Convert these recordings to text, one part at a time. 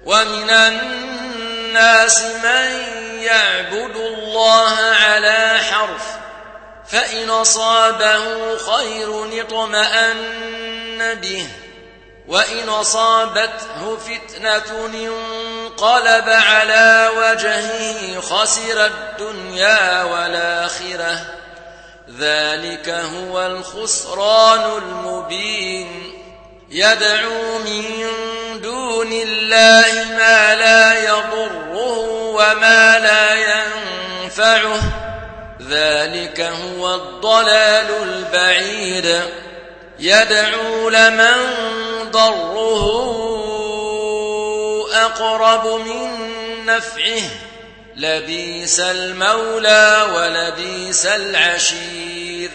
ومن الناس من يعبد الله على حرف فإن أصابه خير اطمأن به وإن أصابته فتنة انقلب على وجهه خسر الدنيا والآخرة ذلك هو الخسران المبين يدعو من دون الله ما لا يضره وما لا ينفعه ذلك هو الضلال البعيد يدعو لمن ضره أقرب من نفعه لبئس المولى ولبئس العشير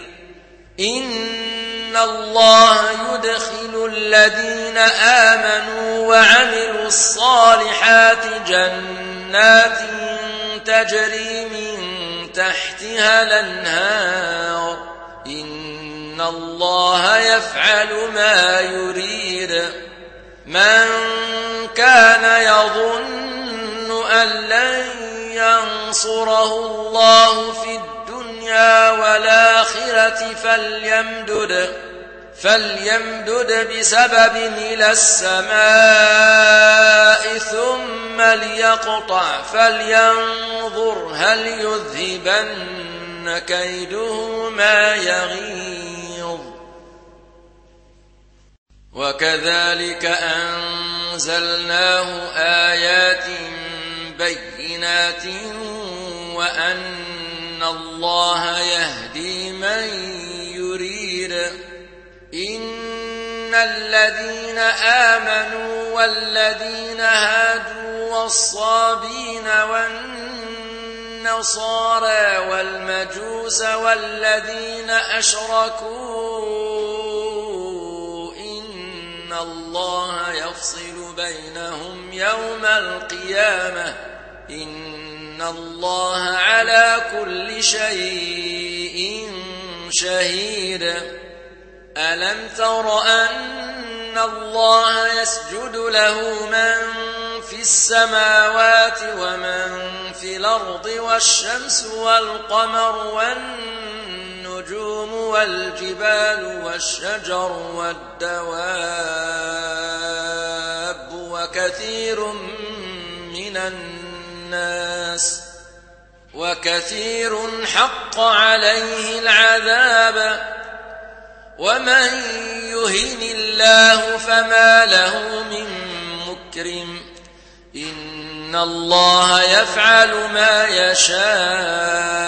إن الله يدخل الذين آمنوا وعملوا الصالحات جنات تجري من تحتها الأنهار إن الله يفعل ما يريد من كان يظن أن لن ينصره الله في الدنيا والآخرة فليمدد بسبب إلى السماء ثم ليقطع فلينظر هل يذهبن كيده ما يغيظ وكذلك أنزلناه آيات بينات وأن الله يهدي من يريد إن الذين آمنوا والذين هادوا والصابين والنصارى والمجوس والذين أشركوا إن الله يفصل بينهم يوم القيامة إن الله على كل شيء شهيد ألم تر أن الله يسجد له من في السماوات ومن في الأرض والشمس والقمر والنجوم والجبال والشجر والدواب وكثير حق عليه العذاب ومن يهن الله فما له من مكرم إن الله يفعل ما يشاء